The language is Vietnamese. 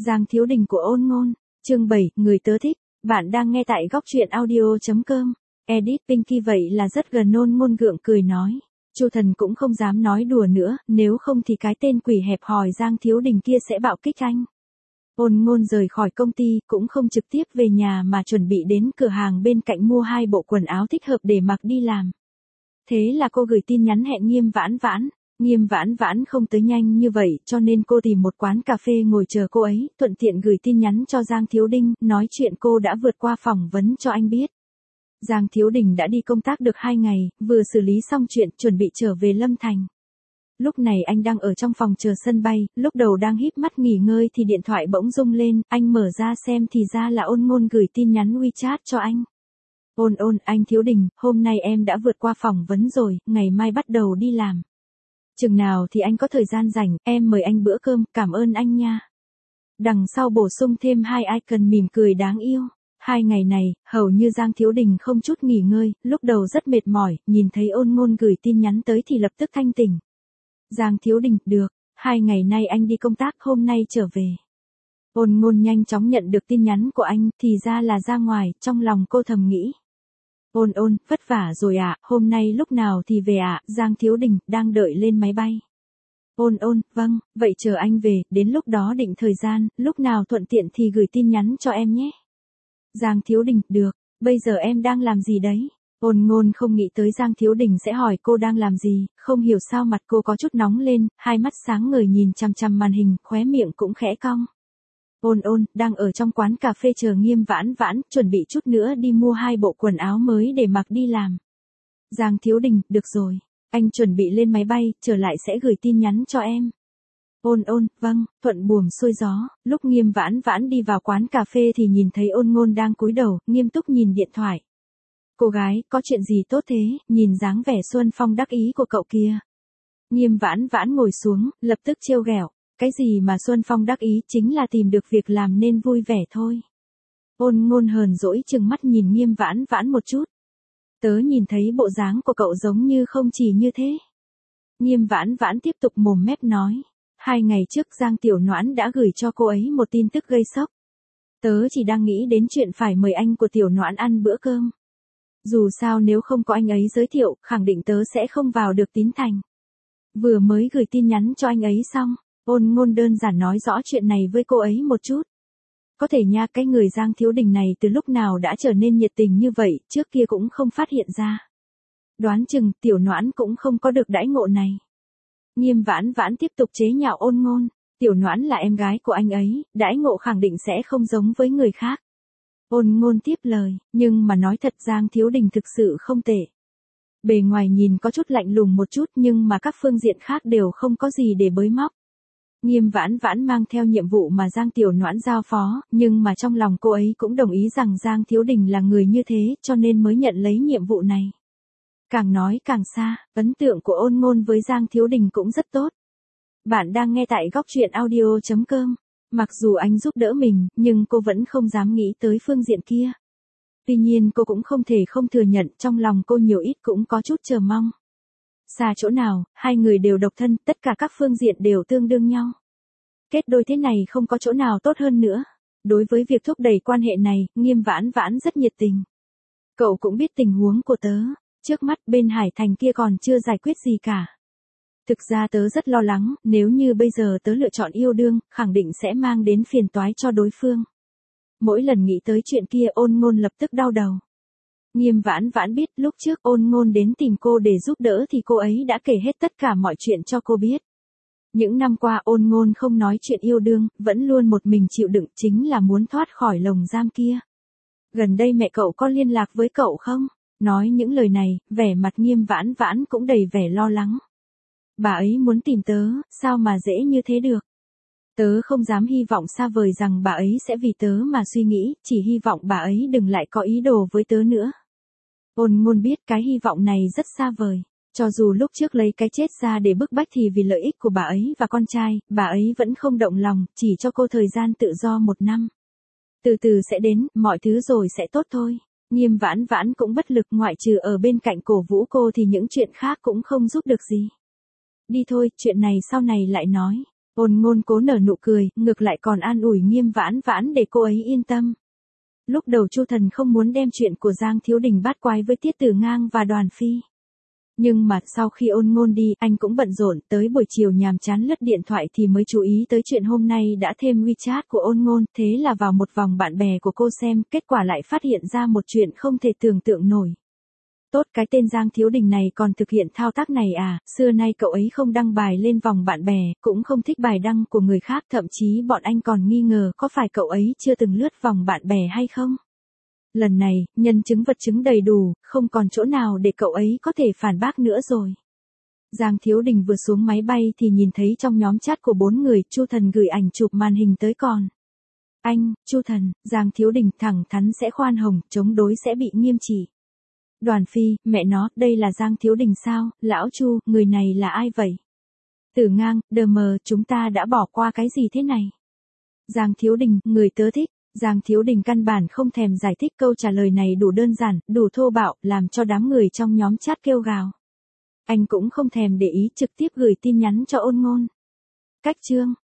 Giang Thiếu Đình của Ôn Ngôn, chương 7, người tớ thích, bạn đang nghe tại góc truyện audio.com. Edit Pinky vậy là rất gần. Ôn Ngôn gượng cười nói. Chu Thần cũng không dám nói đùa nữa, nếu không thì cái tên quỷ hẹp hòi Giang Thiếu Đình kia sẽ bạo kích anh. Ôn Ngôn rời khỏi công ty, cũng không trực tiếp về nhà mà chuẩn bị đến cửa hàng bên cạnh mua 2 bộ quần áo thích hợp để mặc đi làm. Thế là cô gửi tin nhắn hẹn Nghiêm Vãn Vãn. Nghiêm Vãn Vãn không tới nhanh như vậy, cho nên cô tìm một quán cà phê ngồi chờ cô ấy, thuận tiện gửi tin nhắn cho Giang Thiếu Đình, nói chuyện cô đã vượt qua phỏng vấn cho anh biết. Giang Thiếu Đình đã đi công tác được 2 ngày, vừa xử lý xong chuyện, chuẩn bị trở về Lâm Thành. Lúc này anh đang ở trong phòng chờ sân bay, lúc đầu đang híp mắt nghỉ ngơi thì điện thoại bỗng rung lên, anh mở ra xem thì ra là Ôn Ngôn gửi tin nhắn WeChat cho anh. Ôn, anh Thiếu Đình, hôm nay em đã vượt qua phỏng vấn rồi, ngày mai bắt đầu đi làm. Chừng nào thì anh có thời gian rảnh, em mời anh bữa cơm, cảm ơn anh nha. Đằng sau bổ sung thêm 2 icon mỉm cười đáng yêu. 2 ngày này, hầu như Giang Thiếu Đình không chút nghỉ ngơi, lúc đầu rất mệt mỏi, nhìn thấy Ôn Ngôn gửi tin nhắn tới thì lập tức thanh tỉnh. Giang Thiếu Đình, được, 2 ngày nay anh đi công tác, hôm nay trở về. Ôn Ngôn nhanh chóng nhận được tin nhắn của anh, thì ra là ra ngoài, trong lòng cô thầm nghĩ. Ôn, vất vả rồi ạ, hôm nay lúc nào thì về ạ, Giang Thiếu Đình, đang đợi lên máy bay. Ôn, vâng, vậy chờ anh về, đến lúc đó định thời gian, lúc nào thuận tiện thì gửi tin nhắn cho em nhé. Giang Thiếu Đình, được, bây giờ em đang làm gì đấy? Ôn Ngôn không nghĩ tới Giang Thiếu Đình sẽ hỏi cô đang làm gì, không hiểu sao mặt cô có chút nóng lên, hai mắt sáng ngời nhìn chằm chằm màn hình, khóe miệng cũng khẽ cong. Ôn, đang ở trong quán cà phê chờ Nghiêm Vãn Vãn, chuẩn bị chút nữa đi mua 2 bộ quần áo mới để mặc đi làm. Giang Thiếu Đình, được rồi, anh chuẩn bị lên máy bay, trở lại sẽ gửi tin nhắn cho em. Ôn, vâng, thuận buồm xuôi gió, lúc Nghiêm Vãn Vãn đi vào quán cà phê thì nhìn thấy Ôn Ngôn đang cúi đầu, nghiêm túc nhìn điện thoại. Cô gái, có chuyện gì tốt thế, nhìn dáng vẻ Xuân Phong đắc ý của cậu kia. Nghiêm Vãn Vãn ngồi xuống, lập tức trêu ghẹo. Cái gì mà Xuân Phong đắc ý, chính là tìm được việc làm nên vui vẻ thôi. Ôn Ngôn hờn dỗi trừng mắt nhìn Nghiêm Vãn Vãn một chút. Tớ nhìn thấy bộ dáng của cậu giống như không chỉ như thế. Nghiêm Vãn Vãn tiếp tục mồm mép nói. 2 ngày trước Giang Tiểu Noãn đã gửi cho cô ấy một tin tức gây sốc. Tớ chỉ đang nghĩ đến chuyện phải mời anh của Tiểu Noãn ăn bữa cơm. Dù sao nếu không có anh ấy giới thiệu, khẳng định tớ sẽ không vào được Tín Thành. Vừa mới gửi tin nhắn cho anh ấy xong, Ôn Ngôn đơn giản nói rõ chuyện này với cô ấy một chút. Có thể nha, cái người Giang Thiếu Đình này từ lúc nào đã trở nên nhiệt tình như vậy, trước kia cũng không phát hiện ra. Đoán chừng Tiểu Noãn cũng không có được đãi ngộ này. Nghiêm Vãn Vãn tiếp tục chế nhạo Ôn Ngôn. Tiểu Noãn là em gái của anh ấy, đãi ngộ khẳng định sẽ không giống với người khác. Ôn Ngôn tiếp lời, nhưng mà nói thật Giang Thiếu Đình thực sự không tệ. Bề ngoài nhìn có chút lạnh lùng một chút nhưng mà các phương diện khác đều không có gì để bới móc. Nghiêm Vãn Vãn mang theo nhiệm vụ mà Giang Tiểu Noãn giao phó, nhưng mà trong lòng cô ấy cũng đồng ý rằng Giang Thiếu Đình là người như thế, cho nên mới nhận lấy nhiệm vụ này. Càng nói càng xa, ấn tượng của Ôn Ngôn với Giang Thiếu Đình cũng rất tốt. Bạn đang nghe tại góc truyện audio.com. Mặc dù anh giúp đỡ mình, nhưng cô vẫn không dám nghĩ tới phương diện kia. Tuy nhiên cô cũng không thể không thừa nhận, trong lòng cô nhiều ít cũng có chút chờ mong. Xa chỗ nào, 2 người đều độc thân, tất cả các phương diện đều tương đương nhau. Kết đôi thế này không có chỗ nào tốt hơn nữa. Đối với việc thúc đẩy quan hệ này, Nghiêm Vãn Vãn rất nhiệt tình. Cậu cũng biết tình huống của tớ, trước mắt bên Hải Thành kia còn chưa giải quyết gì cả. Thực ra tớ rất lo lắng, nếu như bây giờ tớ lựa chọn yêu đương, khẳng định sẽ mang đến phiền toái cho đối phương. Mỗi lần nghĩ tới chuyện kia Ôn Ngôn lập tức đau đầu. Nghiêm Vãn Vãn biết lúc trước Ôn Ngôn đến tìm cô để giúp đỡ thì cô ấy đã kể hết tất cả mọi chuyện cho cô biết. Những năm qua Ôn Ngôn không nói chuyện yêu đương, vẫn luôn một mình chịu đựng, chính là muốn thoát khỏi lồng giam kia. Gần đây mẹ cậu có liên lạc với cậu không? Nói những lời này, vẻ mặt Nghiêm Vãn Vãn cũng đầy vẻ lo lắng. Bà ấy muốn tìm tớ, sao mà dễ như thế được? Tớ không dám hy vọng xa vời rằng bà ấy sẽ vì tớ mà suy nghĩ, chỉ hy vọng bà ấy đừng lại có ý đồ với tớ nữa. Ôn Ngôn biết cái hy vọng này rất xa vời. Cho dù lúc trước lấy cái chết ra để bức bách thì vì lợi ích của bà ấy và con trai, bà ấy vẫn không động lòng, chỉ cho cô thời gian tự do 1 năm. Từ từ sẽ đến, mọi thứ rồi sẽ tốt thôi. Nghiêm Vãn Vãn cũng bất lực, ngoại trừ ở bên cạnh cổ vũ cô thì những chuyện khác cũng không giúp được gì. Đi thôi, chuyện này sau này lại nói. Ôn Ngôn cố nở nụ cười, ngược lại còn an ủi Nghiêm Vãn Vãn để cô ấy yên tâm. Lúc đầu Chu Thần không muốn đem chuyện của Giang Thiếu Đình bát quái với Tiết Tử Ngang và Đoàn Phi. Nhưng mà sau khi Ôn Ngôn đi, anh cũng bận rộn, tới buổi chiều nhàm chán lướt điện thoại thì mới chú ý tới chuyện hôm nay đã thêm WeChat của Ôn Ngôn, thế là vào một vòng bạn bè của cô xem, kết quả lại phát hiện ra một chuyện không thể tưởng tượng nổi. Tốt, cái tên Giang Thiếu Đình này còn thực hiện thao tác này à, xưa nay cậu ấy không đăng bài lên vòng bạn bè, cũng không thích bài đăng của người khác, thậm chí bọn anh còn nghi ngờ có phải cậu ấy chưa từng lướt vòng bạn bè hay không. Lần này, nhân chứng vật chứng đầy đủ, không còn chỗ nào để cậu ấy có thể phản bác nữa rồi. Giang Thiếu Đình vừa xuống máy bay thì nhìn thấy trong nhóm chat của 4 người, Chu Thần gửi ảnh chụp màn hình tới còn. Anh, Chu Thần, Giang Thiếu Đình thẳng thắn sẽ khoan hồng, chống đối sẽ bị nghiêm trị. Đoàn Phi, mẹ nó, đây là Giang Thiếu Đình sao, lão Chu, người này là ai vậy? Tử Ngang, đờ mờ, chúng ta đã bỏ qua cái gì thế này? Giang Thiếu Đình, người tớ thích. Giang Thiếu Đình căn bản không thèm giải thích, câu trả lời này đủ đơn giản, đủ thô bạo, làm cho đám người trong nhóm chat kêu gào. Anh cũng không thèm để ý, trực tiếp gửi tin nhắn cho Ôn Ngôn. Cách chương